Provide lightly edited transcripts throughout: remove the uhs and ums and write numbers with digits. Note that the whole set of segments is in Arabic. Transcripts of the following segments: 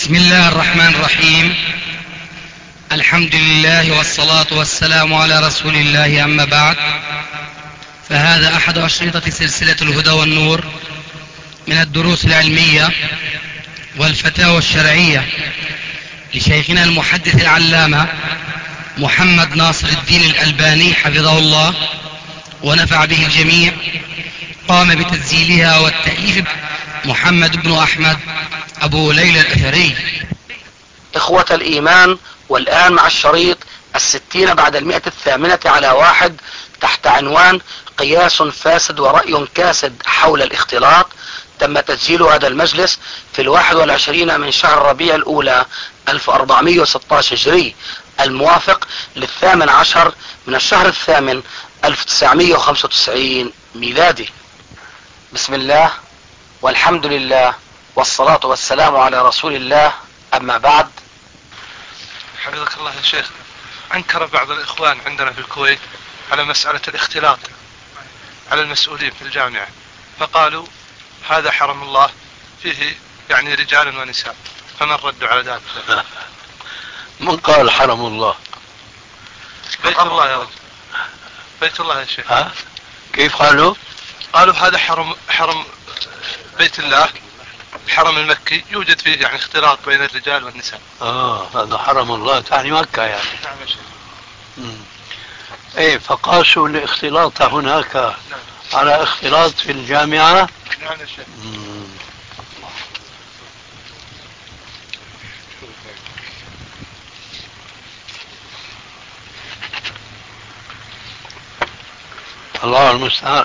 بسم الله الرحمن الرحيم. الحمد لله والصلاة والسلام على رسول الله، أما بعد، فهذا أحد أشرطة سلسلة الهدى والنور من الدروس العلمية والفتاوى الشرعية لشيخنا المحدث العلامة محمد ناصر الدين الألباني حفظه الله ونفع به الجميع. قام بتسجيلها والتأليف محمد بن أحمد أبو ليلى الأثري. إخوة الإيمان، والآن مع الشريط 60 بعد 101 تحت عنوان قياس فاسد ورأي كاسد حول الاختلاط. تم تسجيل هذا المجلس في 21 من شهر ربيع الأولى 1416 هجري، الموافق 18 من الشهر الثامن 1995 ميلادي. بسم الله والحمد لله والصلاة والسلام على رسول الله، أما بعد. حفظك الله يا شيخ، أنكر بعض الإخوان عندنا في الكويت على مسألة الاختلاط على المسؤولين في الجامعة، فقالوا هذا حرم الله فيه يعني رجال ونساء، فما الرد على ذلك؟ من قال حرم الله؟ بيت الله يا رجل، بيت الله يا شيخ. كيف قالوا؟ قالوا هذا حرم بيت الله، الحرم المكي يوجد فيه يعني اختلاط بين الرجال والنساء. هذا حرم الله تعني مكة يعني. نعم يا شيخ. ايه، فقاسوا الاختلاط هناك نعم. على اختلاط في الجامعة. نعم يا شيخ. الله المستعان.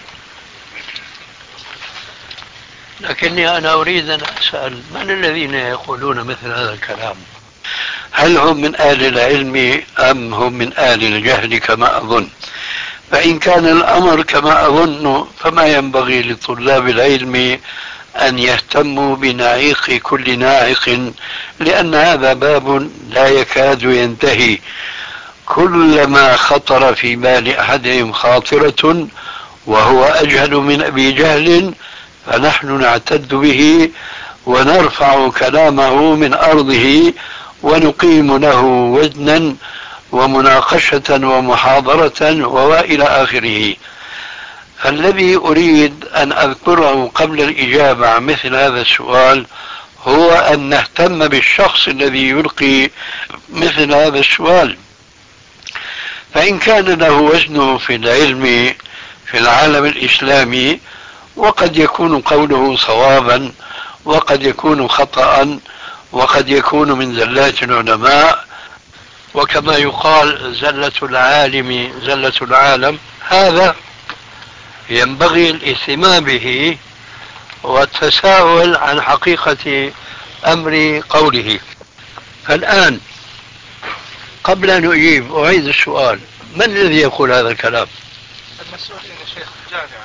لكني أنا أريد أن أسأل من الذين يقولون مثل هذا الكلام؟ هل هم من أهل العلم أم هم من أهل الجهل كما أظن؟ فإن كان الأمر كما أظن فما ينبغي لطلاب العلم أن يهتموا بنعيق كل ناعق، لأن هذا باب لا يكاد ينتهي. كلما خطر في بال أحدهم خاطرة وهو أجهل من أبي جهل فنحن نعتد به ونرفع كلامه من أرضه ونقيم له وزنا ومناقشة ومحاضرة وإلى آخره. فالذي أريد أن أذكره قبل الإجابة عن مثل هذا السؤال هو أن نهتم بالشخص الذي يلقي مثل هذا السؤال، فإن كان له وزنه في العلم في العالم الإسلامي، وقد يكون قوله صوابا وقد يكون خطأ وقد يكون من زلات العلماء، وكما يقال زلة العالم زلة العالم، هذا ينبغي الاهتمام به والتساؤل عن حقيقة أمر قوله. فالآن قبل أن أجيب أعيد السؤال: من الذي يقول هذا الكلام؟ المسؤولين يا شيخ في الجامعة.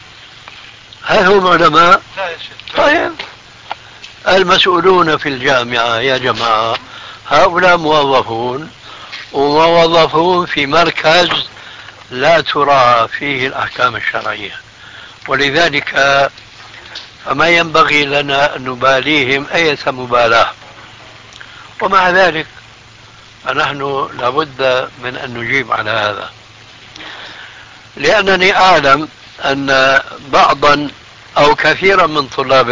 هل هم علماء؟ لا يا شيخ. طيب، المسؤولون في الجامعة يا جماعة هؤلاء موظفون، وموظفون في مركز لا تراعى فيه الأحكام الشرعية، ولذلك فما ينبغي لنا أن نباليهم أي مبالاة. ومع ذلك فنحن لابد من أن نجيب على هذا، لأنني أعلم أن بعضا أو كثيرا من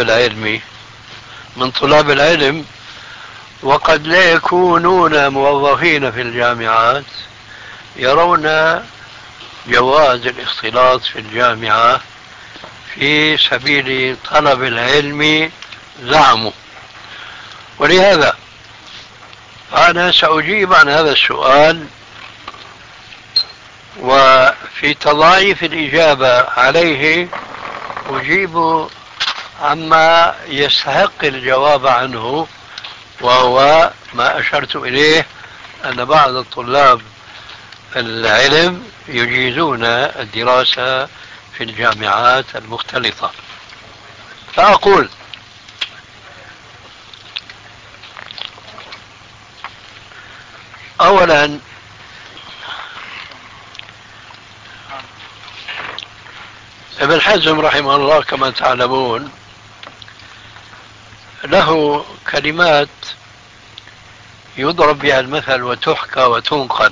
طلاب العلم وقد لا يكونون موظفين في الجامعات يرون جواز الاختلاط في الجامعة في سبيل طلب العلم زعموا. ولهذا أنا سأجيب عن هذا السؤال، وفي تضاعيف الإجابة عليه أجيب عما يستحق الجواب عنه، وهو ما أشرت إليه أن بعض الطلاب العلم يجيزون الدراسة في الجامعات المختلطة. فأقول: أولا، ابن حزم رحمه الله كما تعلمون له كلمات يضرب بها المثل وتحكى وتنقل،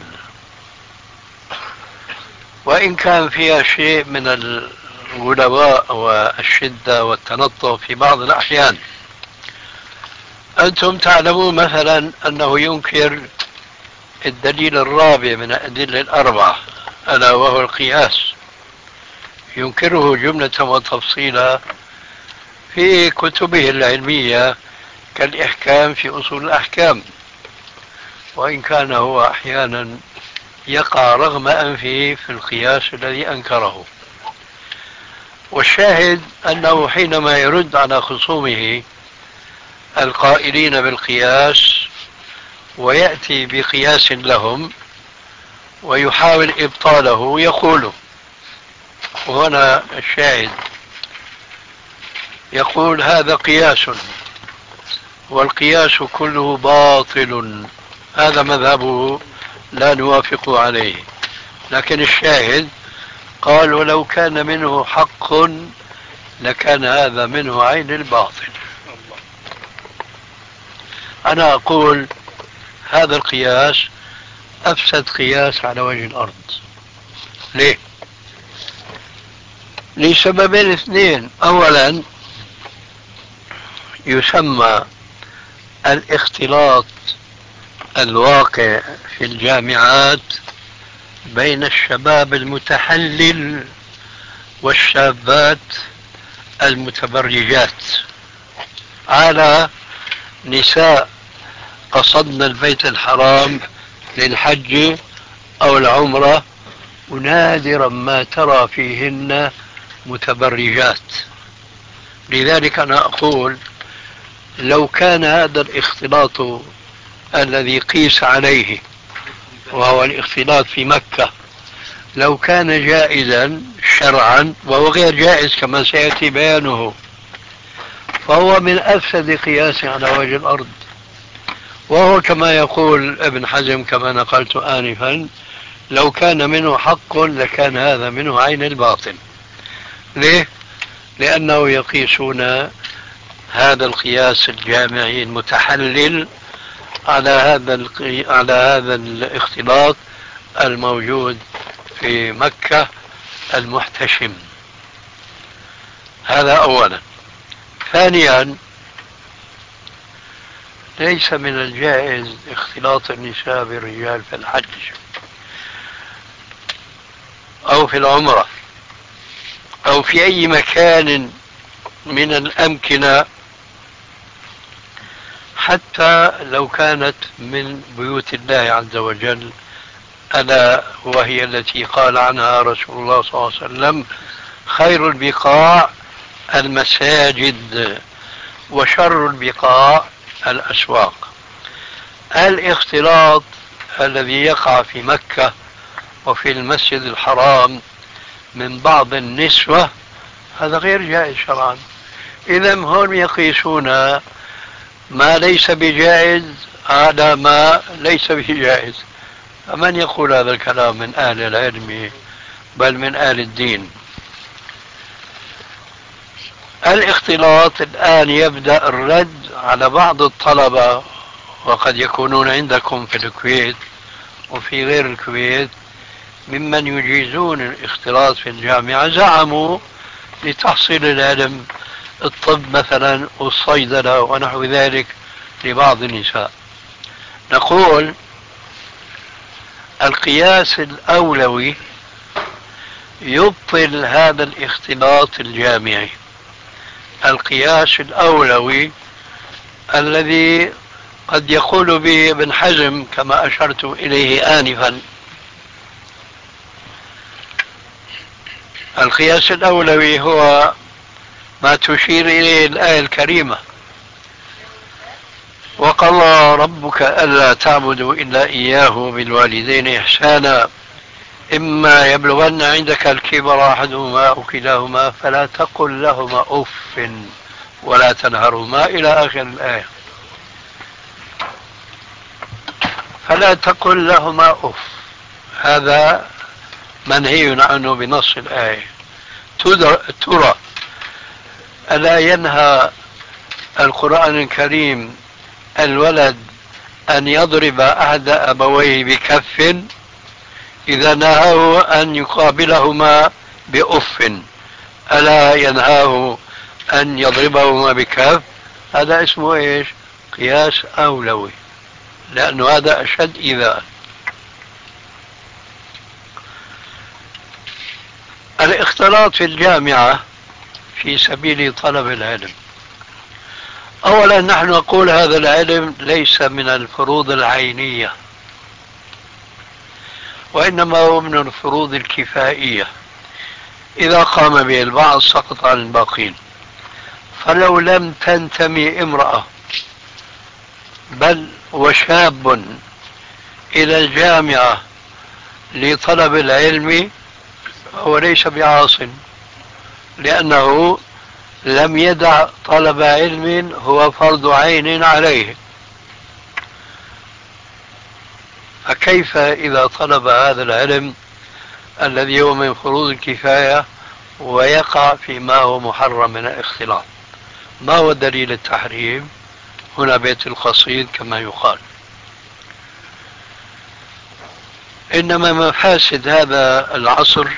وإن كان فيها شيء من الغلواء والشدة والتنطع في بعض الأحيان. أنتم تعلمون مثلا أنه ينكر الدليل الرابع من الأدلة الأربعة ألا وهو القياس، ينكره جملة وتفصيلا في كتبه العلمية كالإحكام في أصول الأحكام، وإن كان هو أحيانا يقع رغم أنفه في القياس الذي أنكره. والشاهد أنه حينما يرد على خصومه القائلين بالقياس ويأتي بقياس لهم ويحاول إبطاله يقول، وهنا الشاهد، يقول هذا قياس والقياس كله باطل، هذا مذهبه لا نوافق عليه. لكن الشاهد قال ولو كان منه حق لكان هذا منه عين الباطل. أنا أقول هذا القياس أفسد قياس على وجه الأرض. ليه؟ لسببين اثنين. أولا، يسمى الاختلاط الواقع في الجامعات بين الشباب المتحلل والشابات المتبرجات على نساء قصدن البيت الحرام للحج أو العمرة، ونادرا ما ترى فيهن متبرجات. لذلك أنا أقول لو كان هذا الاختلاط الذي قيس عليه وهو الاختلاط في مكة لو كان جائزا شرعا، وهو غير جائز كما سيأتي بيانه، فهو من أفسد قياس على وجه الأرض. وهو كما يقول ابن حزم كما نقلت آنفا لو كان منه حق لكان هذا منه عين الباطل. ليه؟ لأنه يقيسون هذا القياس الجامعي المتحلل على هذا الاختلاط الموجود في مكة المحتشم. هذا أولا. ثانيا، ليس من الجائز اختلاط النساء بالرجال في الحج أو في العمرة أو في أي مكان من الأمكنة، حتى لو كانت من بيوت الله عز وجل، ألا وهي التي قال عنها رسول الله صلى الله عليه وسلم خير البقاع المساجد وشر البقاع الأسواق. الاختلاط الذي يقع في مكة وفي المسجد الحرام من بعض النسوة هذا غير جائز شرعا. إذا هم يقيسون ما ليس بجائز على ما ليس بجائز. فمن يقول هذا الكلام من أهل العلم بل من أهل الدين؟ الاختلاط الآن يبدأ الرد على بعض الطلبة، وقد يكونون عندكم في الكويت وفي غير الكويت ممن يجيزون الاختلاط في الجامعة، زعموا لتحصيل العلم، الطب مثلا والصيدلة ونحو ذلك لبعض النساء. نقول القياس الأولوي يبطل هذا الاختلاط الجامعي. القياس الأولوي الذي قد يقول به ابن حزم كما أشرت إليه آنفا، القياس الأولوي هو ما تشير إليه الآية الكريمة وقضى ربك ألا تعبدوا إلا إياه بالوالدين إحسانا إما يبلغن عندك الكبر أحدهما أو كلاهما فلا تقل لهما أف ولا تنهرهما إلى آخر الآية. فلا تقل لهما أف، هذا منهي عنه بنص الآية. ترى ألا ينهى القرآن الكريم الولد أن يضرب أحد أبويه بكف إذا نهاه أن يقابلهما بأف، ألا ينهاه أن يضربهما بكف؟ هذا اسمه إيش؟ قياس أولوي، لأنه هذا أشد إيذاء. الاختلاط في الجامعة في سبيل طلب العلم، أولا نحن نقول هذا العلم ليس من الفروض العينية، وإنما هو من الفروض الكفائية، إذا قام به البعض سقط عن الباقين. فلو لم تنتمي امرأة بل وشاب إلى الجامعة لطلب العلم فهو ليس بعاص، لأنه لم يدع طلب علم هو فرض عين عليه. فكيف إذا طلب هذا العلم الذي هو من فروض الكفاية ويقع فيما هو محرم من الاختلاط؟ ما هو دليل التحريم؟ هنا بيت القصيد كما يقال. إنما مفاسد هذا العصر،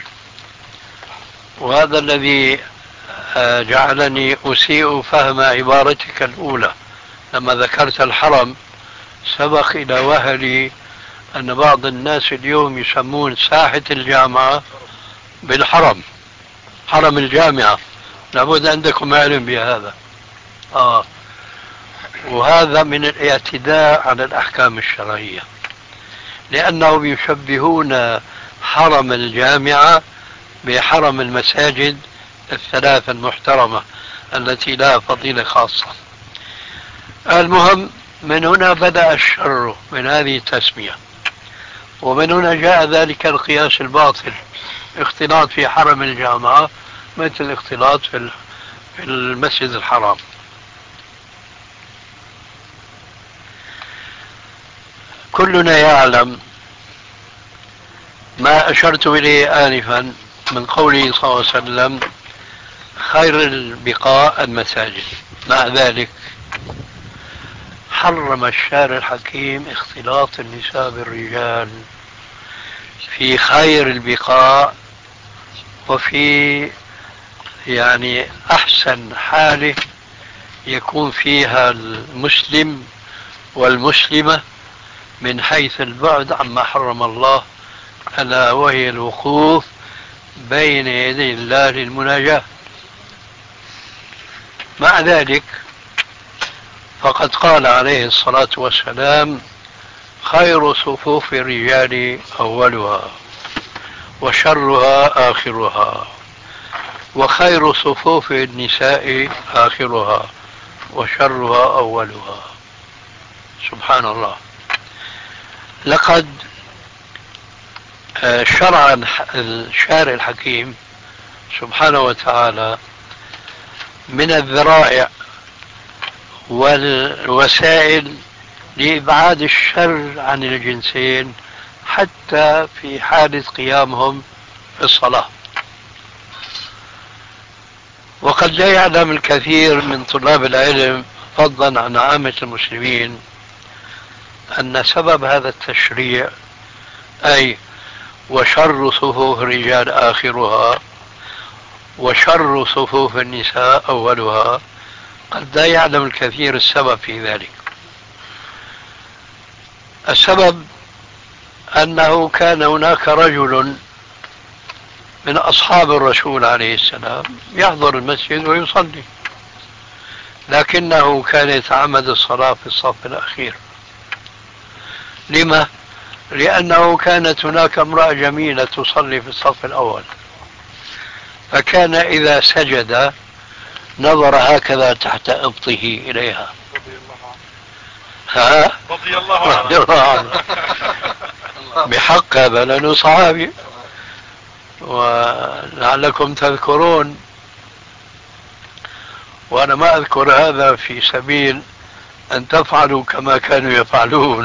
وهذا الذي جعلني أسيء فهم عبارتك الأولى لما ذكرت الحرم، سبق إلى وهلي أن بعض الناس اليوم يسمون ساحة الجامعة بالحرم، حرم الجامعة. لابد عندكم علم بهذا. وهذا من الاعتداء على الأحكام الشرعية، لأنهم يشبهون حرم الجامعة بحرم المساجد الثلاثة المحترمة التي لها فضيلة خاصة. المهم، من هنا بدأ الشر من هذه التسمية، ومن هنا جاء ذلك القياس الباطل، اختلاط في حرم الجامعة مثل الاختلاط في المسجد الحرام. كلنا يعلم ما أشرت إليه آنفا من قوله صلى الله عليه وسلم: خير البقاء المساجد. مع ذلك حرم الشارع الحكيم اختلاط النساء بالرجال في خير البقاع، وفي يعني أحسن حاله يكون فيها المسلم والمسلمة من حيث البعد عما حرم الله، ألا وهي الوقوف بين يدي الله للمناجاة. مع ذلك فقد قال عليه الصلاة والسلام: خير صفوف الرجال أولها وشرها آخرها، وخير صفوف النساء آخرها وشرها أولها. سبحان الله. لقد شرع الشارع الحكيم سبحانه وتعالى من الذرائع والوسائل لإبعاد الشر عن الجنسين حتى في حالة قيامهم في الصلاة. وقد لا يعلم الكثير من طلاب العلم فضلا عن عامة المسلمين أن سبب هذا التشريع، أي وشر صفوف الرجال آخرها وشر صفوف النساء أولها، قد لا يعلم الكثير السبب في ذلك. السبب أنه كان هناك رجل من أصحاب الرسول عليه السلام يحضر المسجد ويصلي، لكنه كان يتعمد الصلاة في الصف الأخير. لما؟ لأنه كانت هناك امرأة جميلة تصلي في الصف الأول، فكان إذا سجد نظر هكذا تحت إبطه إليها. رضي الله عنه. بحق هذا لأنه صحابي. ولعلكم تذكرون، وأنا ما أذكر هذا في سبيل أن تفعلوا كما كانوا يفعلون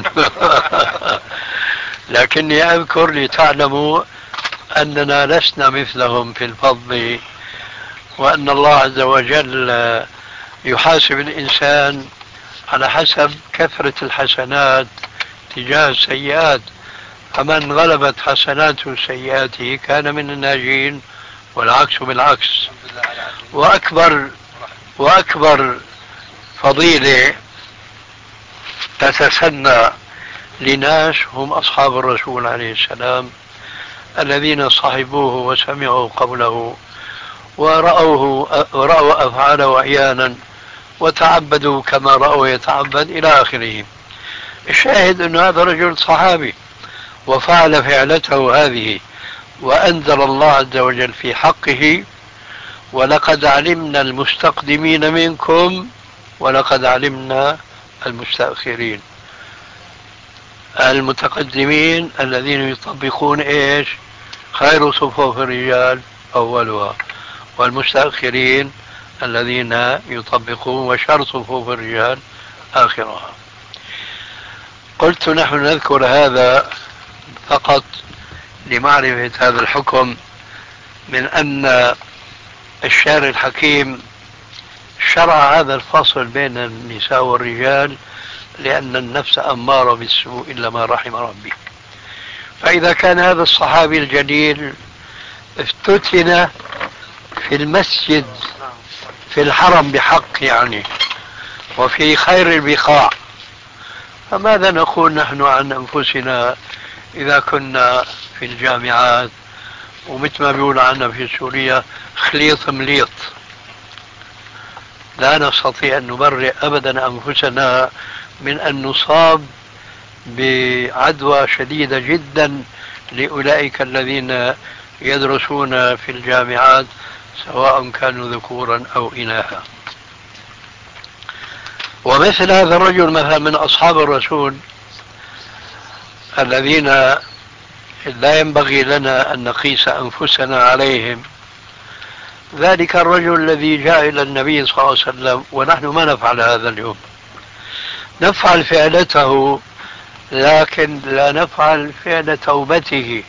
لكني أذكر لتعلموا أننا لسنا مثلهم في الفضل، وأن الله عز وجل يحاسب الإنسان على حسب كثرة الحسنات تجاه السيئات، فمن غلبت حسناته سيئاته كان من الناجين، والعكس بالعكس. وأكبر فضيلة تتسنى لناس هم أصحاب الرسول عليه السلام، الذين صحبوه وسمعوا قوله ورأوا أفعاله أحيانا وتعبدوا كما رأوا يتعبد إلى آخره. الشاهد أن هذا رجل صحابي وفعل فعلته هذه، وأنزل الله عز وجل في حقه: ولقد علمنا المستقدمين منكم ولقد علمنا المستأخرين. المتقدمين الذين يطبقون ايش؟ خير صفوف الرجال أولها، والمستأخرين الذين يطبقون وشر صفوف الرجال آخرها. قلت نحن نذكر هذا فقط لمعرفة هذا الحكم، من أن الشارع الحكيم شرع هذا الفصل بين النساء والرجال، لأن النفس أمارة بالسوء إلا ما رحم ربي. فإذا كان هذا الصحابي الجليل افتتن في المسجد في الحرم بحق يعني، وفي خير البقاع، فماذا نقول نحن عن أنفسنا إذا كنا في الجامعات ومثل ما بيقول عنا في سوريا خليط مليط؟ لا نستطيع أن نبرئ أبدا أنفسنا من أن نصاب بعدوى شديدة جدا لأولئك الذين يدرسون في الجامعات، سواء كانوا ذكورا أو إناثا. ومثل هذا الرجل مثلا من أصحاب الرسول الذين لا ينبغي لنا أن نقيس أنفسنا عليهم، ذلك الرجل الذي جاء إلى النبي صلى الله عليه وسلم، ونحن ما نفعل هذا اليوم، نفعل فعلته لكن لا نفعل فعل توبته.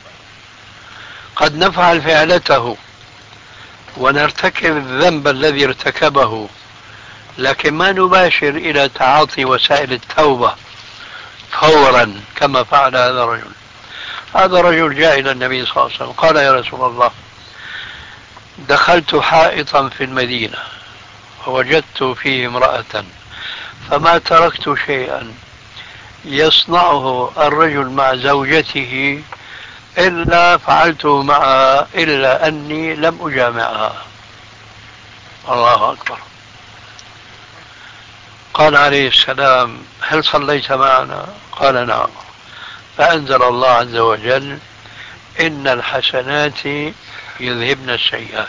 قد نفعل فعلته ونرتكب الذنب الذي ارتكبه، لكن ما نباشر إلى تعاطي وسائل التوبة فورا كما فعل هذا الرجل. هذا الرجل جاء إلى النبي صلى الله عليه وسلم قال: يا رسول الله، دخلت حائطا في المدينة ووجدت فيه امرأة، فما تركت شيئا يصنعه الرجل مع زوجته إلا فعلته معها، إلا أني لم أجامعها. الله أكبر. قال عليه السلام: هل صليت معنا؟ قال: نعم. فأنزل الله عز وجل: إن الحسنات يذهبن السيئات.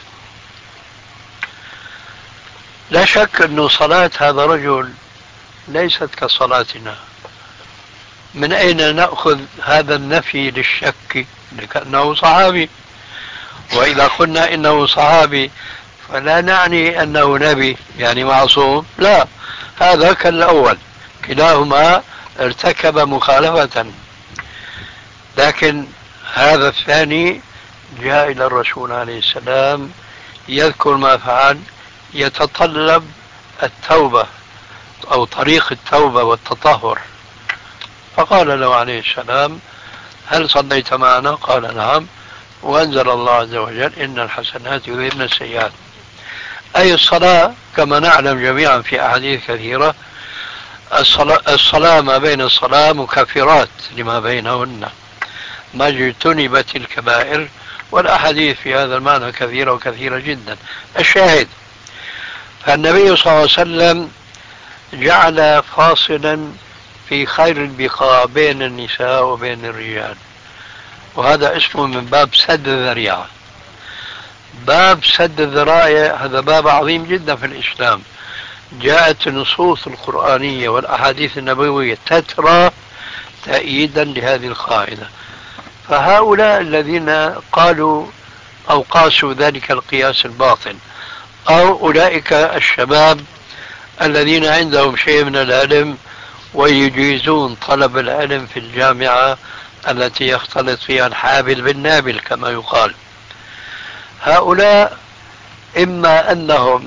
لا شك أن صلاة هذا الرجل ليست كصلاتنا. من أين نأخذ هذا النفي للشك؟ لأنه صحابي، وإذا قلنا إنه صحابي فلا نعني أنه نبي يعني معصوم، لا، هذا كالأول، كلاهما ارتكب مخالفة. لكن هذا الثاني جاء إلى الرسول عليه السلام يذكر ما فعل، يتطلب التوبة أو طريق التوبة والتطهر، فقال له عليه السلام: هل صليت معنا؟ قال: نعم. وأنزل الله عز وجل: إن الحسنات يذهبن السيئات. أي الصلاة كما نعلم جميعا في أحاديث كثيرة، الصلاة ما بين الصلاة مكفرات لما بينهن ما اجتنبت الكبائر، والأحاديث في هذا المعنى كثيرة وكثيرة جدا. الشاهد، فالنبي صلى الله عليه وسلم جعل فاصلا في خير البقاع بين النساء وبين الرجال، وهذا اسمه من باب سد الذريعة. باب سد الذرائع هذا باب عظيم جدا في الإسلام. جاءت النصوص القرآنية والأحاديث النبوية تترى تأييدا لهذه القاعدة. فهؤلاء الذين قالوا أو قاسوا ذلك القياس الباطل، أو أولئك الشباب الذين عندهم شيء من العلم ويجيزون طلب العلم في الجامعة التي يختلط فيها الحابل بالنابل كما يقال، هؤلاء إما أنهم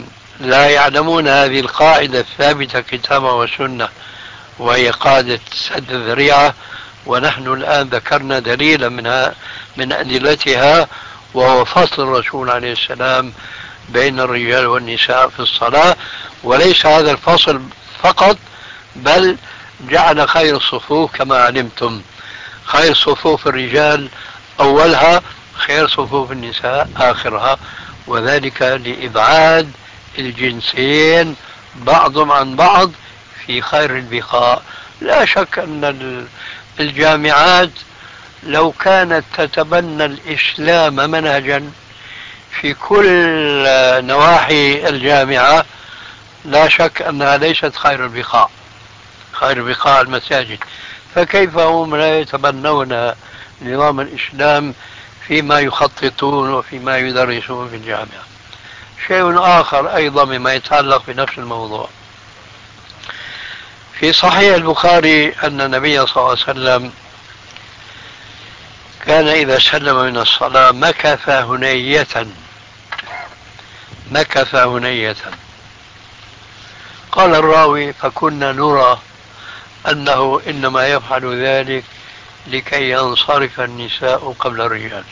لا يعلمون هذه القاعدة الثابتة كتابا وسنة، وهي قاعدة سد الذريعة. ونحن الآن ذكرنا دليلا من أدلتها، وهو فصل الرسول عليه السلام بين الرجال والنساء في الصلاة. وليس هذا الفصل فقط، بل جعل خير الصفوف كما علمتم، خير صفوف الرجال أولها، خير صفوف النساء آخرها، وذلك لإبعاد الجنسين بعضهم عن بعض في خير البقاء. لا شك أن الجامعات لو كانت تتبنى الإسلام منهجا في كل نواحي الجامعة، لا شك أنها ليست خير البقاء، خير بقاء المساجد. فكيف هم لا يتبنون نظام الإسلام فيما يخططون وفيما يدرسون في الجامعة؟ شيء آخر أيضا مما يتعلق بنفس الموضوع، في صحيح البخاري أن النبي صلى الله عليه وسلم كان إذا سلم من الصلاة مكث هنية. قال الراوي: فكنا نرى أنه إنما يفعل ذلك لكي ينصرف النساء قبل الرجال،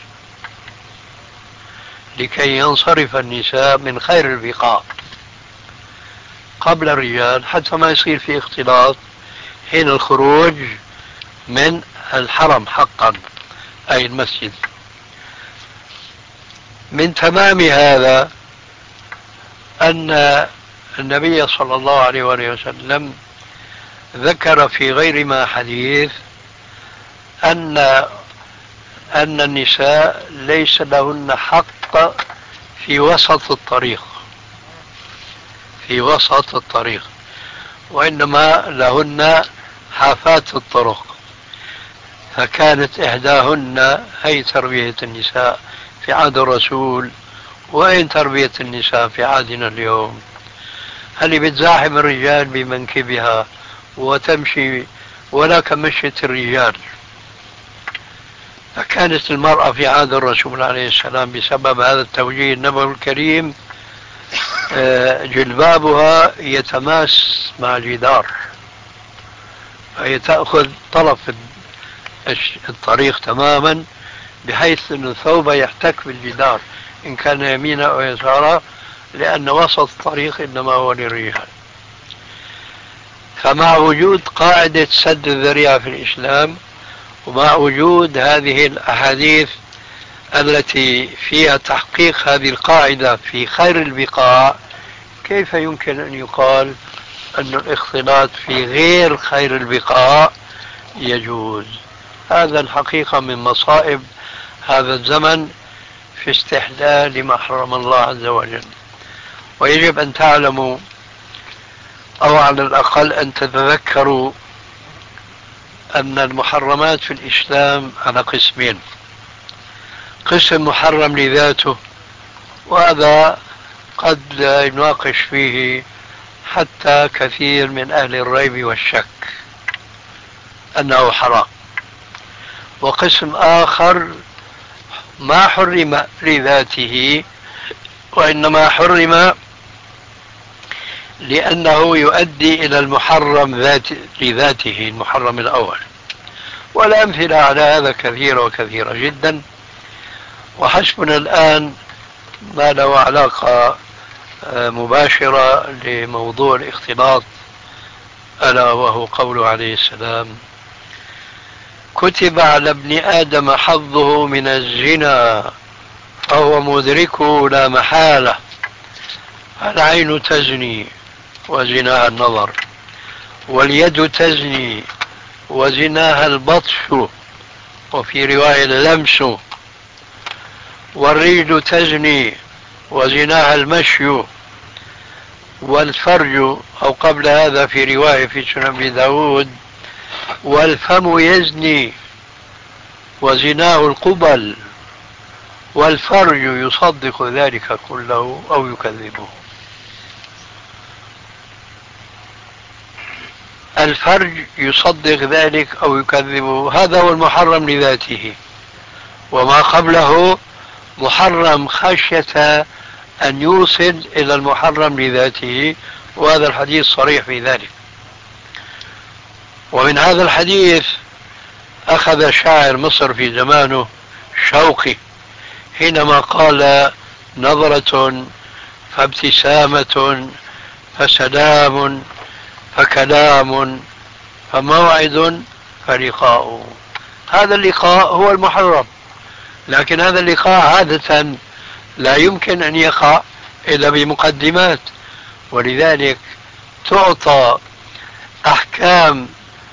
لكي ينصرف النساء من خير البقاء قبل الرجال، حتى ما يصير في اختلاط حين الخروج من الحرم حقا، أي المسجد. من تمام هذا أن النبي صلى الله عليه وسلم ذكر في غير ما حديث أن النساء ليس لهن حق في وسط الطريق، وإنما لهن حافات الطرق. فكانت إحداهن هي تربية النساء في عهد الرسول، وأين تربية النساء في عهدنا اليوم؟ هل بتزاحم الرجال بمنكبها وتمشي ولا كمشية الرجال؟ فكانت المرأة في عهد الرسول عليه السلام بسبب هذا التوجيه النبوي الكريم جلبابها يتماس مع الجدار، فهي تأخذ طرف الطريق تماما، بحيث أن الثوب يحتك بالجدار إن كان يمينا أو يسارا، لأن وسط الطريق إنما هو للرجال. فمع وجود قاعدة سد الذريعة في الإسلام، ومع وجود هذه الأحاديث التي فيها تحقيق هذه القاعدة في خير البقاء، كيف يمكن أن يقال أن الاختلاط في غير خير البقاء يجوز؟ هذا الحقيقة من مصائب هذا الزمن في استحلال ما حرم الله عز وجل. ويجب أن تعلموا، أو على الأقل أن تتذكروا، أن المحرمات في الإسلام على قسمين: قسم محرم لذاته، وهذا قد لا يناقش فيه حتى كثير من أهل الريب والشك أنه حرام. وقسم آخر ما حرم لذاته، وإنما حرم لأنه يؤدي إلى المحرم لذاته، المحرم الأول. والأمثلة على هذا كثيرة وكثيرة جدا، وحسبنا الآن ما له علاقة مباشرة لموضوع الاختلاط، ألا وهو قوله عليه السلام: كتب على ابن آدم حظه من الزنا فهو مدركه لا محالة، العين تزني وزناها النظر، واليد تزني وزناها البطش، وفي رواية اللمس، والرجل تزني وزناها المشي، والفرج، أو قبل هذا في رواية في سنن أبي داود: والفم يزني وزناه القبل، والفرج يصدق ذلك كله أو يكذبه. الفرج يصدق ذلك أو يكذبه، هذا هو المحرم لذاته، وما قبله محرم خشية أن يوصل إلى المحرم لذاته، وهذا الحديث صريح في ذلك. ومن هذا الحديث أخذ شاعر مصر في زمانه شوقي حينما قال: نظرة فابتسامة فسلام فكلام فموعد فلقاء. هذا اللقاء هو المحرم، لكن هذا اللقاء عادة لا يمكن أن يقع إلا بمقدمات، ولذلك تعطى أحكام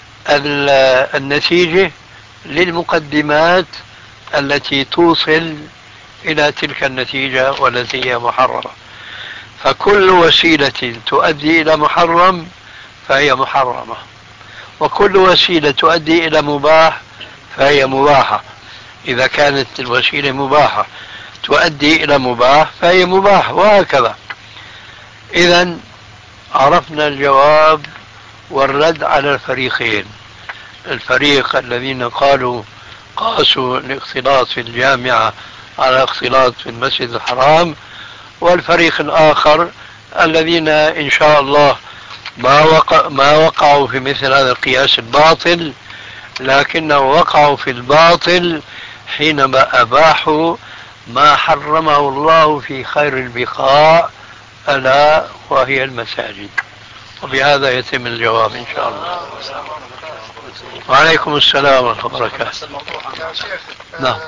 النتيجة للمقدمات التي توصل إلى تلك النتيجة والتي هي محرمة. فكل وسيلة تؤدي إلى محرم فهي محرمة، وكل وسيلة تؤدي إلى مباح فهي مباحة. إذا كانت الوسيلة مباحة تؤدي إلى مباح فهي مباح، وهكذا. إذا عرفنا الجواب والرد على الفريقين: الفريق الذين قاسوا الاختلاط في الجامعة على اختلاط في المسجد الحرام، والفريق الآخر الذين إن شاء الله ما وقعوا في مثل هذا القياس الباطل، لكنه وقعوا في الباطل حينما أباحوا ما حرمه الله في خير البقاع، ألا وهي المساجد. وبهذا يتم الجواب إن شاء الله. وعليكم السلام ورحمة الله وبركاته. يا شيخ، نعم.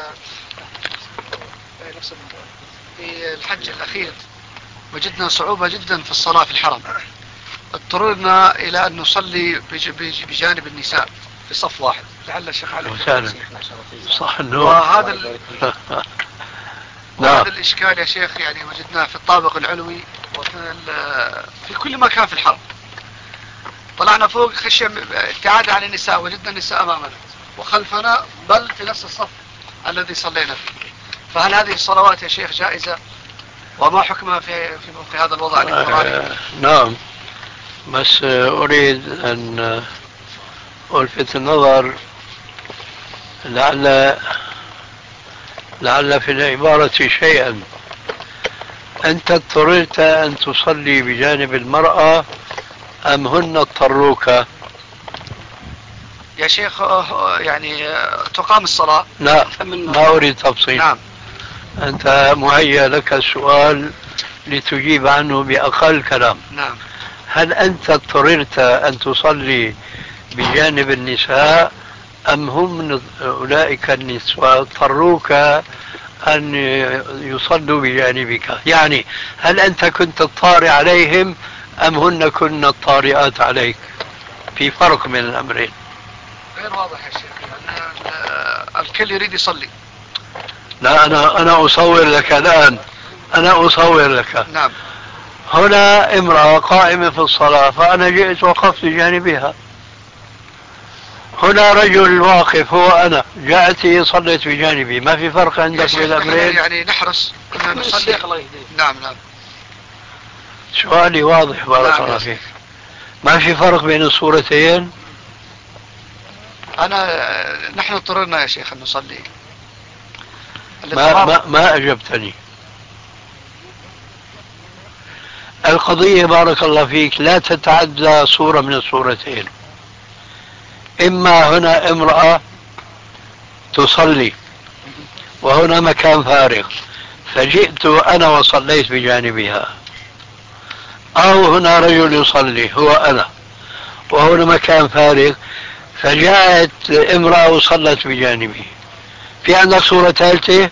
في الحج الأخير وجدنا صعوبة جدا في الصلاة في الحرم، اضطررنا إلى أن نصلي بجانب النساء في صف واحد. لعل الشيخ علي صح النور. وهذا الإشكال يا شيخ يعني وجدناه في الطابق العلوي في كل مكان في الحرم. طلعنا فوق خشية ابتعاد عن النساء، وجدنا النساء أمامنا وخلفنا، بل في نفس الصف الذي صلينا فيه. فهل هذه الصلوات يا شيخ جائزة؟ وما حكمها في هذا الوضع الاضطراري؟ نعم، بس أريد أن ألفت النظر لعل في العبارة شيئا. أنت اضطررت أن تصلي بجانب المرأة أم هن اضطروك؟ يا شيخ يعني تقام الصلاة. لا، ما أريد تفصيل. نعم. أنت مهيأ لك السؤال لتجيب عنه بأقل كلام. نعم. هل أنت اضطررت أن تصلي بجانب النساء أم هم من أولئك النساء اضطروك أن يصلوا بجانبك؟ يعني هل أنت كنت الطارئ عليهم أم هن كن الطارئات عليك؟ في فرق من الأمرين. غير واضح يا شيخ، يعني الكل يريد يصلي. لا، أنا أصور لك الآن، أنا أصور لك. نعم. هنا امرأة قائمة في الصلاة، فأنا جئت وقفت بجانبها. هنا رجل واقف، هو أنا، جاءت هي صليت بجانبي. ما في فرق عندك بين الأمرين؟ يعني نحرص أن نصلي. نعم. سؤالي واضح بارك الله فيك. ما في فرق بين الصورتين؟ نحن اضطررنا يا شيخ أن نصلي. ما أجبتني. القضية بارك الله فيك لا تتعدى صورة من الصورتين. إما هنا امرأة تصلي وهنا مكان فارغ فجئت أنا وصليت بجانبها، أو هنا رجل يصلي هو أنا وهنا مكان فارغ فجاءت امرأة وصلت بجانبي. في عندك صورة ثالثة؟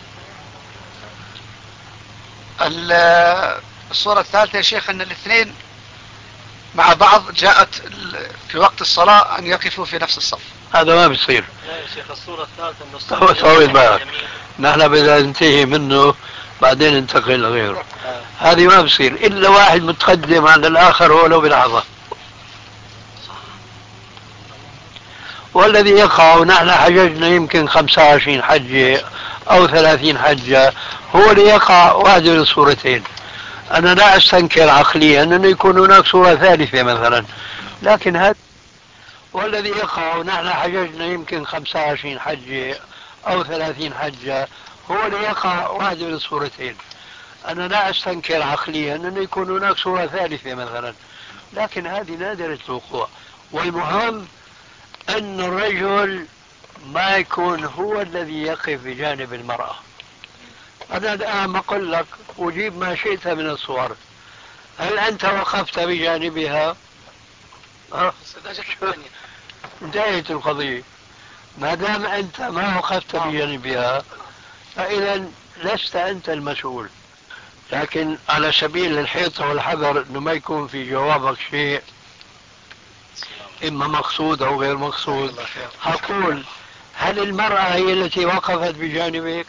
الصورة الثالثة يا شيخ أن الاثنين مع بعض جاءت في وقت الصلاة أن يقفوا في نفس الصف. هذا ما بيصير. لا يا شيخ، الصورة الثالثة طول بالك، نحن بدنا ننتهي منه بعدين ننتقل لغيره. هذه ما بصير إلا واحد متقدم على الآخر ولو بلحظة. والذي يقع، ونحن حججنا يمكن 25 حجة أو 30 حجة، هو اللي يقع واحدة من الصورتين. أنا لا أستنكر عقليا أنه يكون هناك صورة ثالثة مثلا، لكن هذا والذي يقع، ونحن حججنا يمكن 25 حجة أو 30 حجة، هو اللي يقع واحدة من الصورتين. أنا لا أستنكر عقليا أنه يكون هناك صورة ثالثة مثلا، لكن هذه نادرة الوقوع. والمهم أن الرجل ما يكون هو الذي يقف بجانب المرأة. أنا الآن أقول لك أجيب ما شئت من الصور، هل أنت وقفت بجانبها؟ انتهت القضية. ما دام أنت ما وقفت بجانبها فإذا لست أنت المسؤول. لكن على سبيل الحيطة والحذر أنه ما يكون في جوابك شيء إما مقصود أو غير مقصود، أقول هل المرأة هي التي وقفت بجانبك؟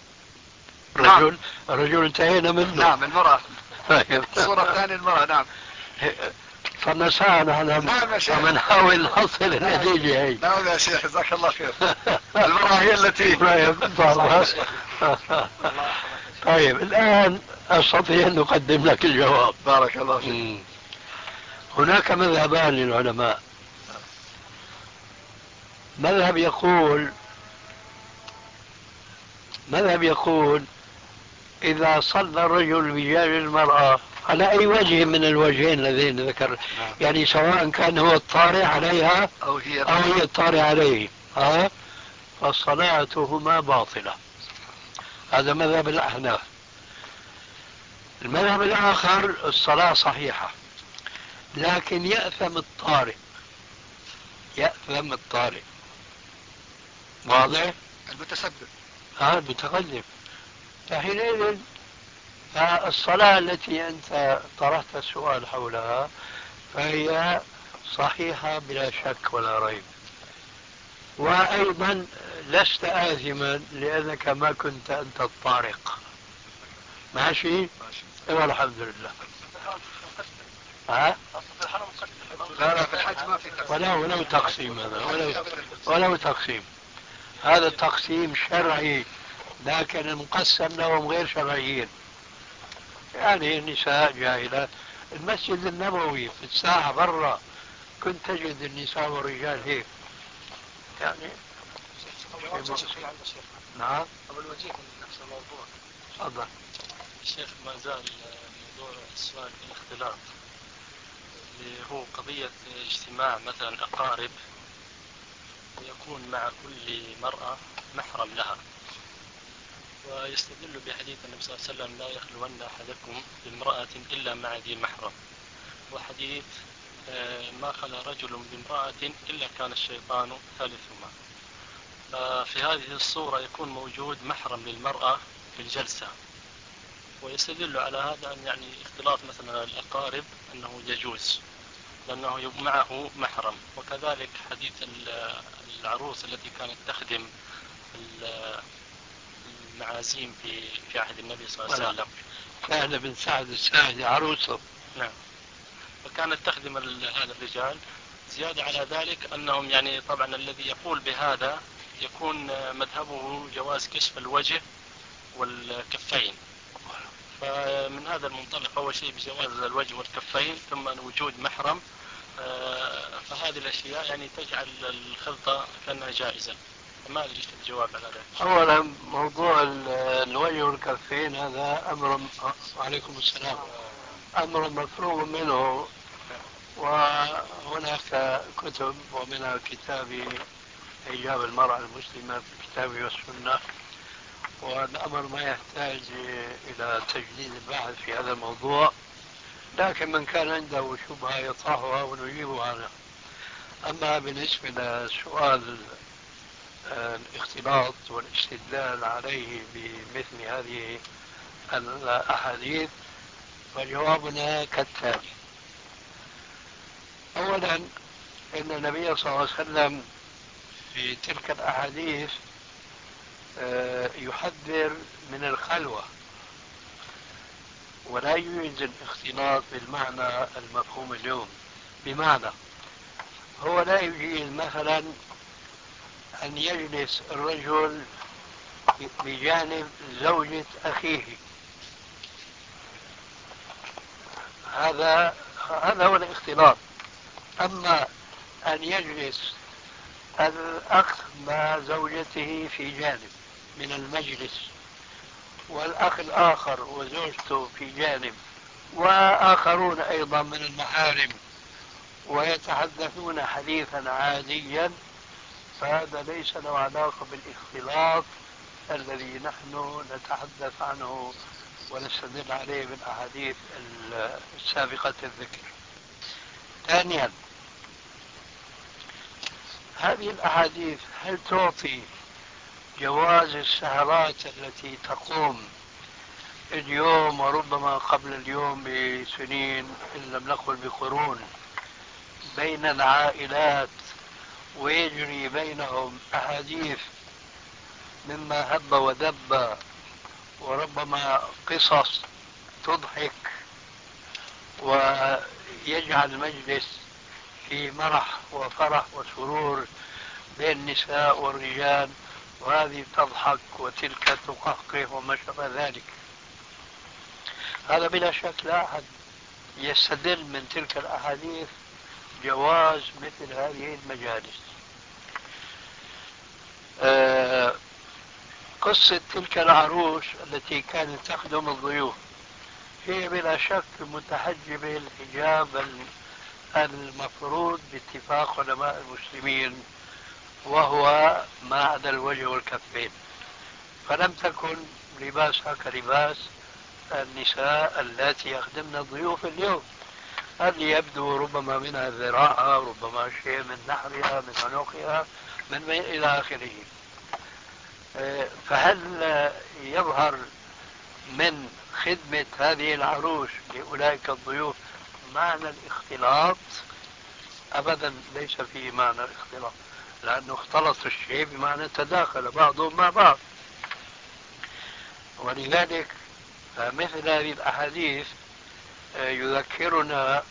الرجل انتهينا منه. نعم المرأة. الصورة الثانية المرأة. نعم. فنسانا نحاول نحصل النتيجة هي. نعم يا شيخ جزاك الله خير. المرأة هي التي طيب الآن أستطيع أن أقدم لك الجواب. بارك الله فيك. هناك مذهبان للعلماء. مذهب يقول إذا صلى الرجل بجانب المرأة على أي وجه من الوجهين الذين ذكر، يعني سواء كان هو الطارئ عليها أو هي الطارئ عليه، فصلاتهما باطلة. هذا مذهب الأحناف. المذهب الآخر الصلاة صحيحة، لكن يأثم الطارئ. واضح؟ المتسبب. المتقدم. فحينئذ فالصلاة التي أنت طرحت السؤال حولها فهي صحيحة بلا شك ولا ريب. وأيضا لست آثما لأنك ما كنت أنت الطارق. ماشي؟ والحمد لله. لا في الحج ما في تقسيم. ولو تقسيم هذا ولو تقسيم. هذا تقسيم شرعي، لكن المقسم لهم غير شرعيين. يعني النساء جاهلة. المسجد النبوي في الساحة برا كنت تجد النساء والرجال هيك يعني. نعم. قبل وجيه من نفس الموضوع. تفضل. الشيخ ما زال موضوع السؤال في الاختلاط اللي هو قضية اجتماع مثلا أقارب ويكون مع كل مرأة محرم لها، ويستدل بحديث النبي صلى الله عليه وسلم لا يخلون أحدكم بامرأة إلا مع ذي محرم، وحديث ما خلا رجل بامرأة إلا كان الشيطان ثالثهما. ففي هذه الصورة يكون موجود محرم للمرأة في الجلسة، ويستدل على هذا أن يعني اختلاط مثلا الأقارب أنه يجوز لأنه معه محرم. وكذلك حديث العروس التي كانت تخدم المعازيم في عهد النبي صلى الله عليه وسلم، سهل بن سعد الساعدي عروسه. نعم. وكانت تخدم هذا الرجال. زيادة على ذلك أنهم يعني طبعا الذي يقول بهذا يكون مذهبه جواز كشف الوجه والكفين. فمن هذا المنطلق أول شيء بجواز الوجه والكفين، ثم وجود محرم، فهذه الأشياء يعني تجعل الخلطة كأنها جائزة. ما أدري الجواب على ذلك. أولا موضوع الوجه والكفين هذا أمر، وعليكم السلام، أمر مفروغ منه، وهناك كتب ومنها كتابي حجاب المرأة المسلمة في الكتاب والسنة، والأمر ما يحتاج إلى تجديد البحث في هذا الموضوع، لكن من كان عنده شبهة يطرحها ونجيب عنها. أما بالنسبة لسؤال الاختلاط والاستدلال عليه بمثل هذه الأحاديث فجوابنا كالتالي. أولا إن النبي صلى الله عليه وسلم في تلك الأحاديث يحذر من الخلوة، ولا يوجد الاختلاط بالمعنى المفهوم اليوم. بمعنى هو لا يجيز مثلا أن يجلس الرجل بجانب زوجة أخيه، هذا هو الاختلاط. أما أن يجلس الأخ مع زوجته في جانب من المجلس والأخ الآخر وزوجته في جانب، وآخرون أيضا من المحارم، ويتحدثون حديثا عاديا، فهذا ليس له علاقة بالاختلاط الذي نحن نتحدث عنه ونستدل عليه بالأحاديث السابقة الذكر. ثانيا، هذه الأحاديث هل تعطي جواز السهرات التي تقوم اليوم وربما قبل اليوم بسنين إن لم نقل بقرون بين العائلات، ويجري بينهم أحاديث مما هب ودب، وربما قصص تضحك ويجعل المجلس في مرح وفرح وسرور بين النساء والرجال، وهذه تضحك وتلك تقهقه وما شابه ذلك؟ هذا بلا شك لا أحد يستدل من تلك الأحاديث جواز مثل هذه المجالس. قصة تلك العروس التي كانت تخدم الضيوف هي بلا شك متحجبة الحجاب المفروض باتفاق علماء المسلمين، وهو ما عدا الوجه والكفين، فلم تكن لباسها كلباس النساء اللاتي يخدمن الضيوف اليوم، اللي يبدو ربما منها ذراعها، ربما شيء من نحرها، من عنقها، من إلى آخره. فهل يظهر من خدمة هذه العروس لأولئك الضيوف معنى الاختلاط؟ أبدا ليس فيه معنى الاختلاط، لأنه اختلط الشيء بمعنى تداخل بعضهم مع بعض. ولذلك مثل هذه الأحاديث يذكرنا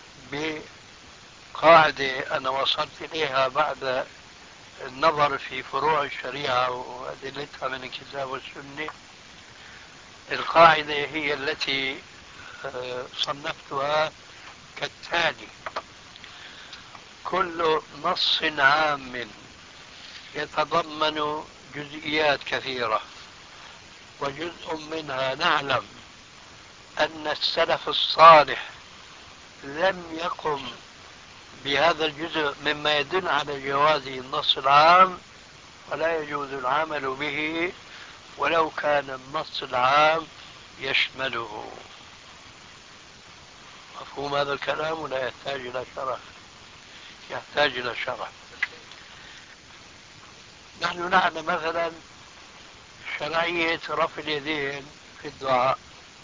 بقاعدة أنا وصلت إليها بعد النظر في فروع الشريعة وأدلتها من الكتاب والسنة. القاعدة هي التي صنفتها كالتالي: كل نص عام يتضمن جزئيات كثيرة، وجزء منها نعلم أن السلف الصالح لم يقم بهذا الجزء مما يدل على جواز النص العام، ولا يجوز العمل به ولو كان النص العام يشمله. مفهوم هذا الكلام ولا يحتاج إلى شرح؟ يحتاج إلى شرح. نحن نعلم مثلا شرعية رفع اليدين في الدعاء،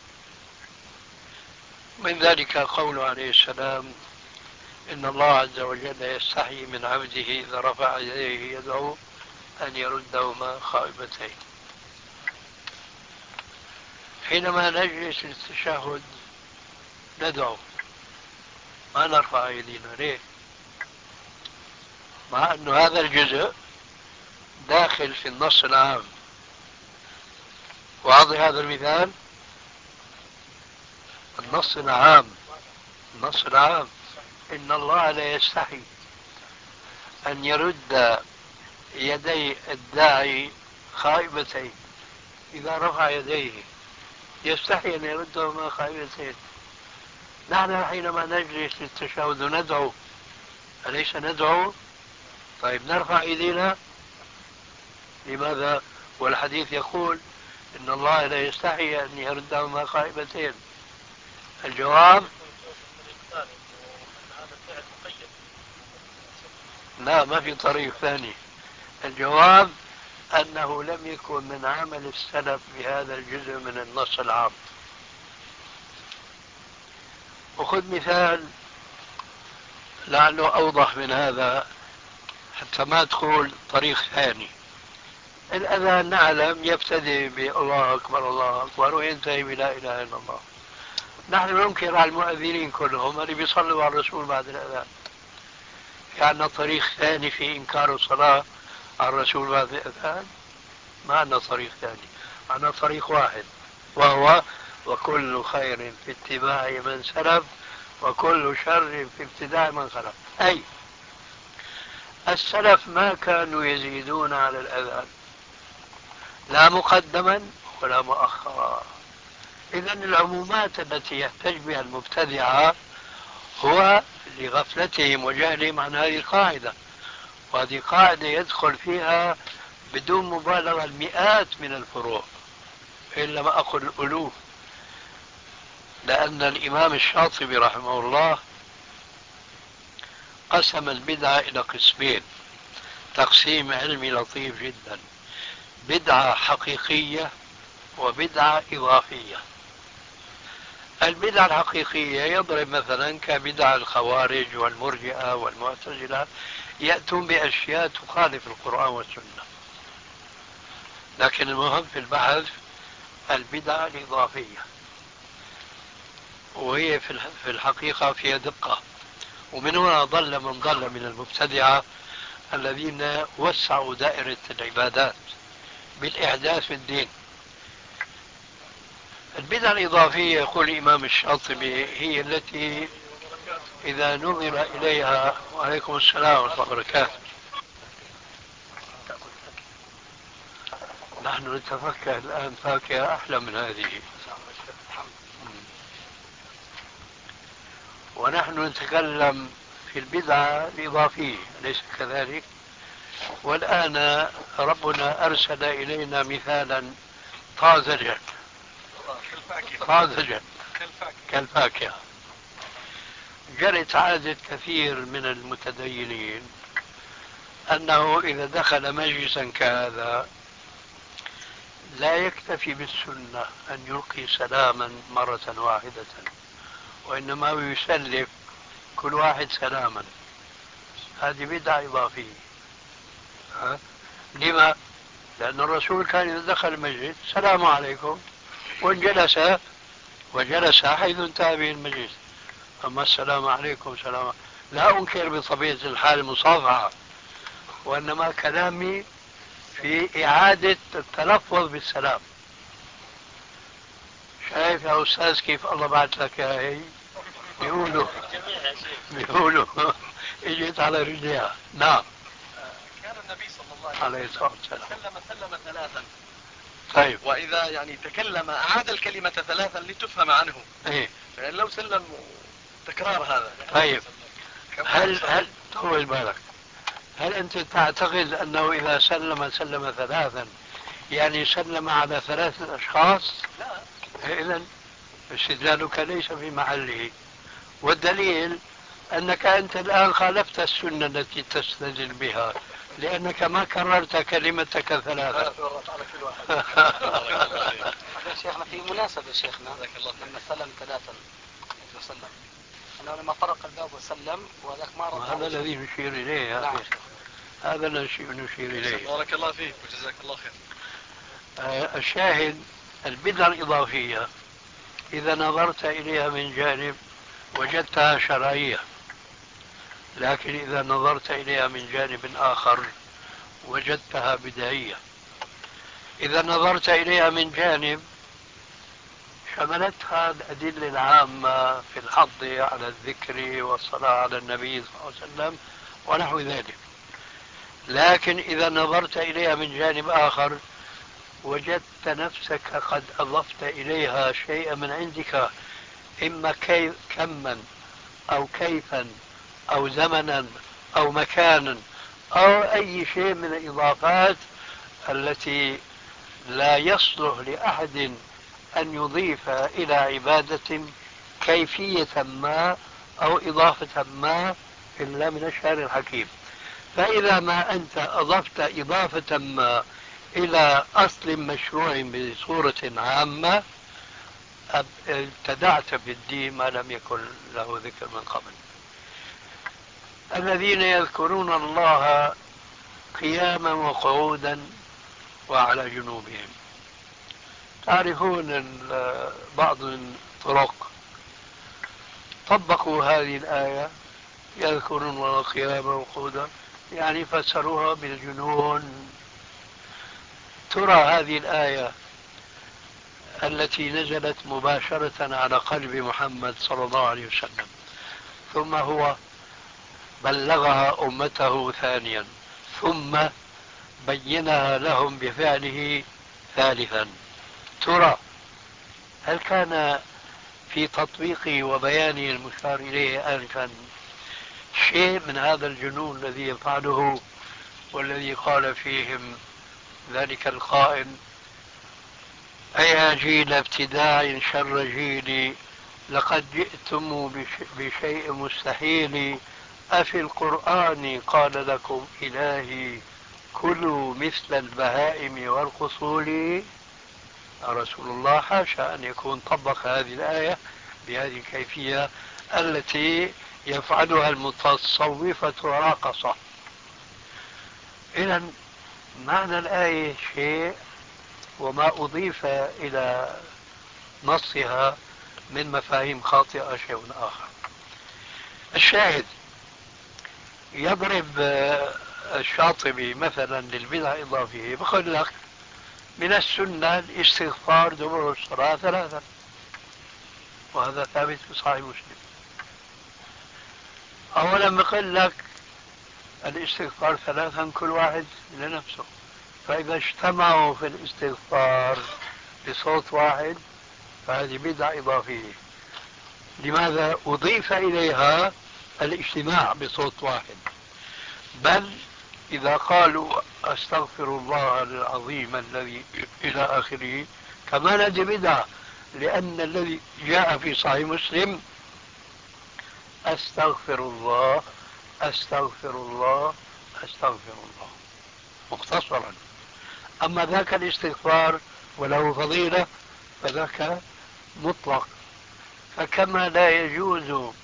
من ذلك قوله عليه السلام: إن الله عز وجل يستحي من عبده إذا رفع يديه يدعو أن يردهما خائبتين. حينما نجلس للتشهد ندعو، ما نرفع أيدينا. ليه؟ مع أن هذا الجزء داخل في النص العام. واضح هذا المثال؟ النص العام إن الله لا يستحي أن يرد يدي الداعي خائبتين. إذا رفع يديه يستحي أن يردهما خائبتين. نحن حينما نجلس للتشهد ندعو، أليس ندعو؟ طيب نرفع أيدينا لماذا؟ والحديث يقول إن الله لا يستحي أن يردهما خائبتين. الجواب: لا، ما في طريق ثاني. الجواب أنه لم يكن من عمل السلف بهذا الجزء من النص العام. وخذ مثال لعله أوضح من هذا حتى ما تقول طريق ثاني. الأذان نعلم يبتدئ بالله أكبر الله أكبر وينتهي بلا إله إلا الله. نحن ننكر على المؤذنين كلهم اللي بيصلوا على الرسول بعد الأذان. في عندنا طريق ثاني في إنكار الصلاة على الرسول بعد الأذان؟ ما عندنا طريق ثاني، عندنا طريق واحد، وهو: وكل خير في اتباع من سلف وكل شر في ابتداع من خلف. أي السلف ما كانوا يزيدون على الأذان لا مقدما ولا مؤخرا. إذا العمومات التي يحتج بها المبتدعة هو لغفلتهم وجهلهم عن هذه القاعدة، وهذه قاعدة يدخل فيها بدون مبالغة المئات من الفروع، إن لم أقل الألوف. لأن الإمام الشاطبي رحمه الله قسم البدعة إلى قسمين تقسيم علمي لطيف جدا: بدعة حقيقية وبدعة إضافية. البدعة الحقيقية يضرب مثلا كبدع الخوارج والمرجئة والمعتزلة، يأتون بأشياء تخالف القرآن والسنة. لكن المهم في البحث البدعة الإضافية، وهي في الحقيقة فيها دقة. ومن هنا ضل من ضل من المبتدعة الذين وسعوا دائرة العبادات بالإحداث في الدين. البدعة الإضافية يقول الإمام الشاطبي هي التي إذا نظر إليها، وعليكم السلام ورحمة الله وبركاته، نحن نتفكه الآن فاكهة أحلى من هذه، ونحن نتكلم في البدعة الإضافية، أليس كذلك؟ والآن ربنا أرسل إلينا مثالا طازجا كالفاكهة. جرت عادة كثير من المتدينين أنه إذا دخل مجلسا كهذا لا يكتفي بالسنة أن يلقي سلاما مرة واحدة، وإنما يسلف كل واحد سلاما. هذه بدعة إضافية. لما؟ لأن الرسول كان إذا دخل المسجد السلام عليكم وجلس حيث انتهى به المجلس. أما السلام عليكم سلام، لا أنكر بطبيعة الحال المصافحة، وإنما كلامي في إعادة التلفظ بالسلام. شايف يا أستاذ كيف الله بعث لك هي؟ بيقولوا اجت على رجليها. نعم. كان النبي صلى الله عليه الصلاة والسلام سلم ثلاثا. طيب. وإذا يعني تكلم أعاد الكلمة ثلاثا لتفهم عنه. إيه. يعني لو سلم تكرار هذا. طيب. هل طول بالك، هل أنت تعتقد أنه إذا سلم ثلاثا يعني سلم على 3 أشخاص؟ لا. إذن استدلالك ليس في محله، والدليل أنك أنت الآن خالفت السنة التي تستدل بها، لأنك ما كررت كلمتك 3. شيخنا في مناسبة شيخنا لما سلم 3 وسلم أنه لما طرق الباب وسلم وذاك ما رد. هذا الذي نشير إليه. نعم. هذا الذي نشير إليه. بارك الله فيك وجزاك الله خير. الشاهد البدعة الإضافية إذا نظرت إليها من جانب وجدتها شرعية، لكن إذا نظرت إليها من جانب آخر وجدتها بدعية. إذا نظرت إليها من جانب شملتها الأدلة العامة في الحض على الذكر والصلاة على النبي صلى الله عليه وسلم ونحو ذلك، لكن إذا نظرت إليها من جانب آخر وجدت نفسك قد أضفت إليها شيئا من عندك، إما كما أو كيفا أو زمنا أو مكانا أو أي شيء من الإضافات التي لا يصلح لأحد أن يضيف إلى عبادة كيفية ما أو إضافة ما إلا من الشارع الحكيم. فإذا ما أنت أضفت إضافة ما إلى أصل مشروع بصورة عامة ابتدعت بالدين ما لم يكن له ذكر من قبل. الذين يذكرون الله قياما وقعودا وعلى جنوبهم. تعرفون بعض الطرق طبقوا هذه الآية يذكرون الله قياما وقعودا، يعني فسروها بالجنون. ترى هذه الآية التي نزلت مباشرة على قلب محمد صلى الله عليه وسلم ثم هو بلغها أمته ثانيا ثم بينها لهم بفعله ثالثا، ترى هل كان في تطبيقه وبيانه المشار إليه آنفا شيء من هذا الجنون الذي يفعله والذي قال فيهم ذلك القائل: أيا جيل ابتداع شر جيلي لقد جئتم بشيء مستحيل أفي القرآن قال لكم إلهي كلوا مثل البهائم والقصول. رسول الله حاشا أن يكون طبق هذه الآية بهذه الكيفية التي يفعلها المتصوفة راقصة. إذا معنى الآية شيء وما أضيف إلى نصها من مفاهيم خاطئة شيء آخر. الشاهد يضرب الشاطبي مثلا للبدع الإضافية بقول لك من السنة الاستغفار دبر الصلاة 3، وهذا ثابت في صحيح مسلم. أولا بقول لك الاستغفار 3 كل واحد لنفسه، فإذا اجتمعوا في الاستغفار بصوت واحد فهذه بدعة إضافية. لماذا أضيف إليها الاجتماع بصوت واحد؟ بل إذا قالوا أستغفر الله العظيم الذي إلى آخره كمان هذه بدعة، لأن الذي جاء في صحيح مسلم أستغفر الله أستغفر الله أستغفر الله مختصرا. أما ذاك الاستغفار وله فضيلة فذاك مطلق. فكما لا يجوز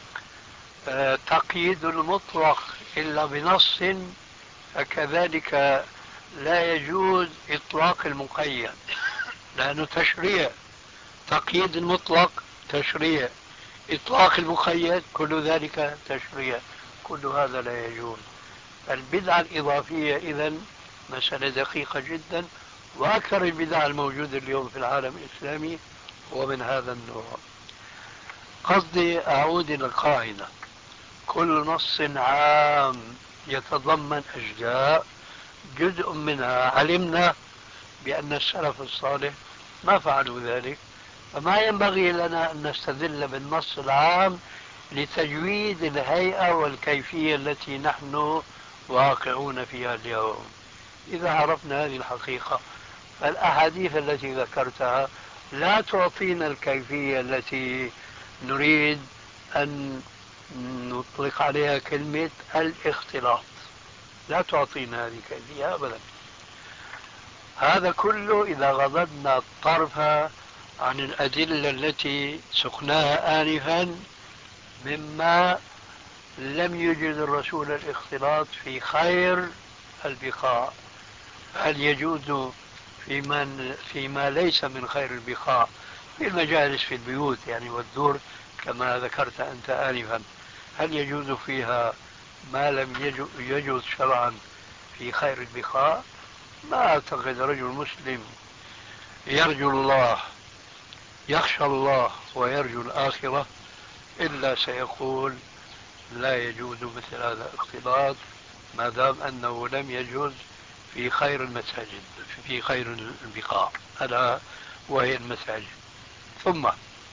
تقييد المطلق إلا بنص، فكذلك لا يجوز إطلاق المقيد، لأنه تشريع. تقييد المطلق تشريع، إطلاق المقيد كل ذلك تشريع، كل هذا لا يجوز. البدعة الإضافية إذن مسألة دقيقة جدا، وأكثر البدع الموجودة اليوم في العالم الإسلامي هو من هذا النوع. قصدي أعود إلى القاعدة: كل نص عام يتضمن أجزاء جزء منها علمنا بأن السلف الصالح ما فعلوا ذلك، فما ينبغي لنا أن نستدل بالنص العام لتجويد الهيئة والكيفية التي نحن واقعون فيها اليوم. إذا عرفنا هذه الحقيقة فالأحاديث التي ذكرتها لا تعطينا الكيفية التي نريد أن نطلق عليها كلمة الاختلاط، لا تعطينا هذه الكيفية أبدا. هذا كله إذا غضبنا الطرف عن الأدلة التي سقناها آنفا مما لم يجد الرسول الاختلاط في خير البقاع. هل يجوز فيما ليس من خير البقاع، في المجالس في البيوت يعني والدور كما ذكرت أنت آنفا، هل يجوز فيها ما لم يجوز شرعا في خير البقاع؟ ما أعتقد رجل مسلم يرجو الله يخشى الله ويرجو الآخرة إلا سيقول لا يجوز مثل هذا الاختلاط ما دام أنه لم يجوز في خير المساجد، في خير البقاع ألا وهي المساجد. ثم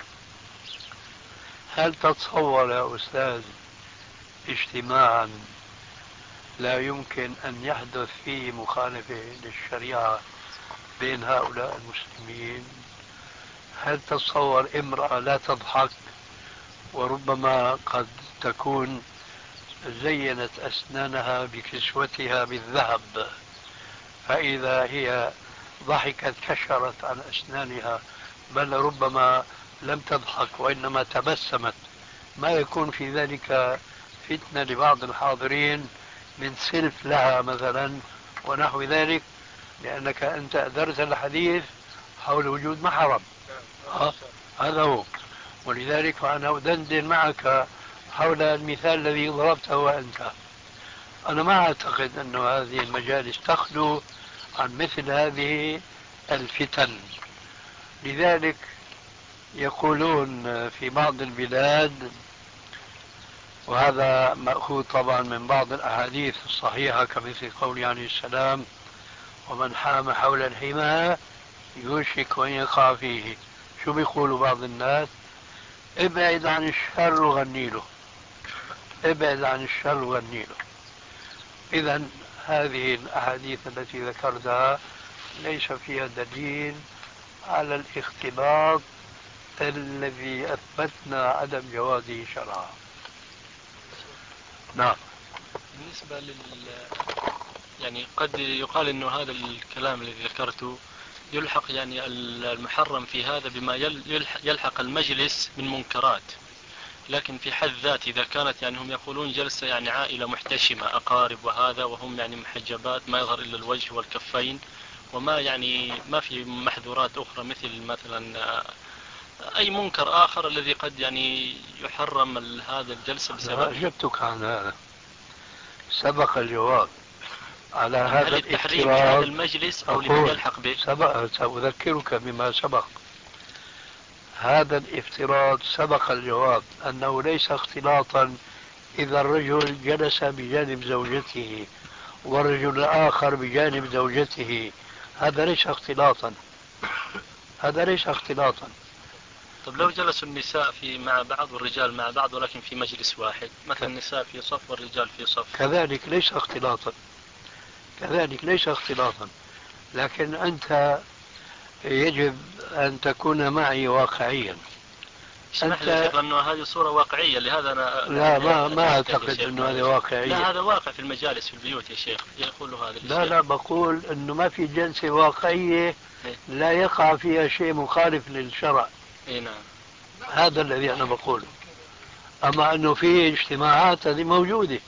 هل تتصور يا أستاذ اجتماعا لا يمكن أن يحدث فيه مخالفة للشريعة بين هؤلاء المسلمين؟ هل تتصور امرأة لا تضحك وربما قد تكون زينت أسنانها بكسوتها بالذهب، فإذا هي ضحكت كشرت عن أسنانها، بل ربما لم تضحك وإنما تبسمت، ما يكون في ذلك فتنة لبعض الحاضرين من سلف لها مثلا ونحو ذلك، لأنك أنت أدرت الحديث حول وجود محرم. هذا هو. ولذلك أنا أدندن معك حول المثال الذي ضربته أنت. أنا ما أعتقد أن هذه المجالس تخلو عن مثل هذه الفتن. لذلك يقولون في بعض البلاد، وهذا مأخوذ طبعا من بعض الأحاديث الصحيحة كمثل قول عليه السلام: ومن حام حول الحمى يوشك أن يقع فيه. شو بيقولوا بعض الناس؟ ابعد عن الشر وغني له، ابعد عن الشر وغني له. إذا هذه الأحاديث التي ذكرتها ليس فيها دليل على الاختلاط الذي أثبتنا عدم جوازه شرعا. نعم. بالنسبة يعني قد يقال انه هذا الكلام الذي ذكرته يلحق يعني المحرم في هذا بما يلحق المجلس من منكرات، لكن في حد ذات إذا كانت يعني هم يقولون جلسة يعني عائلة محتشمة أقارب وهذا وهم يعني محجبات ما يظهر إلا الوجه والكفين وما يعني ما في محظورات أخرى مثلا أي منكر آخر الذي قد يعني يحرم هذا الجلسة بسبب. أجبتك عن هذا، سبق الجواب على يعني هذا هل التحريم في الافتراض. هذا المجلس أو لمن يلحق به؟ سأذكرك بما سبق. هذا الافتراض سبق الجواب أنه ليس اختلاطا إذا الرجل جلس بجانب زوجته والرجل الآخر بجانب زوجته، هذا ليس اختلاطا، هذا ليس اختلاطا. طب لو جلسوا النساء مع بعض والرجال مع بعض ولكن في مجلس واحد، مثلا النساء في صف والرجال في صف، كذلك ليس اختلاطا، كذلك ليس اختلاطا. لكن أنت يجب أن تكون معي واقعيا. اسمح لي يا شيخ لأنه هذه صورة واقعية، لهذا أنا لا ما أعتقد أنه هذا واقعية. لا هذا واقع في المجالس في البيوت يا شيخ يقول هذا الشيء. لا بقول أنه ما في جلسة واقعية لا يقع فيها شيء مخالف للشرع. نعم. هذا الذي أنا بقوله. أما أنه في اجتماعات هذه موجودة.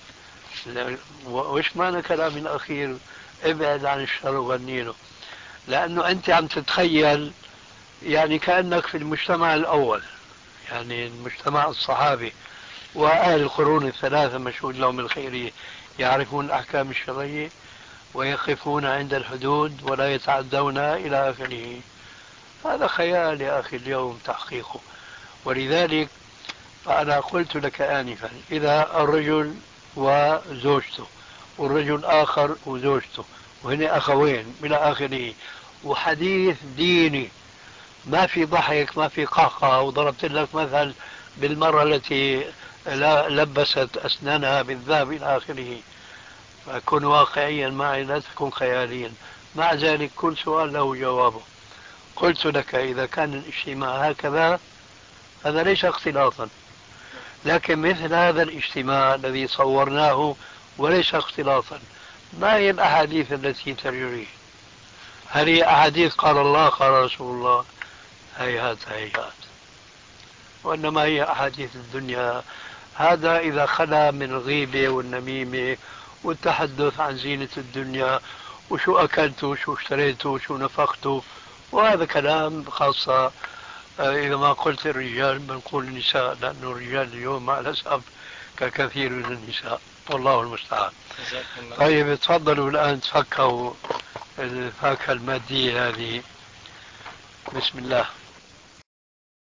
وإيش معنى كلامي الأخير ابعد عن الشر وغني له؟ لأنه أنت عم تتخيل يعني كأنك في المجتمع الأول، يعني المجتمع الصحابي وأهل القرون الثلاثة مشهود لهم الخيرية، يعرفون الأحكام الشرعية ويقفون عند الحدود ولا يتعدون إلى آخره. هذا خيال يا أخي اليوم تحقيقه. ولذلك فأنا قلت لك آنفا إذا الرجل وزوجته والرجل آخر وزوجته وهنا أخوين إلى آخره وحديث ديني، ما في ضحك ما في قهقه، وضربت لك مثل بالمرة التي لبست أسنانها بالذهب إلى آخره، فكن واقعيا معي لا تكن خياليا. مع ذلك كل سؤال له جوابه. قلت لك إذا كان الاجتماع هكذا هذا ليس اختلاطا، لكن مثل هذا الاجتماع الذي صورناه وليس اختلاطا، ما هي الأحاديث التي تجري؟ هل هي أحاديث قال الله قال رسول الله؟ هيهات هيهات. وإنما هي أحاديث الدنيا. هذا إذا خلا من الغيبة والنميمة والتحدث عن زينة الدنيا وشو أكلت وشو اشتريت وشو نفقت، وهذا كلام خاصة إذا ما قلت الرجال بنقول النساء، لأن الرجال اليوم مع الأسف ككثير من النساء، والله المستعان. طيب تفضلوا الآن تفكروا الفاكهة المادية هذه. بسم الله.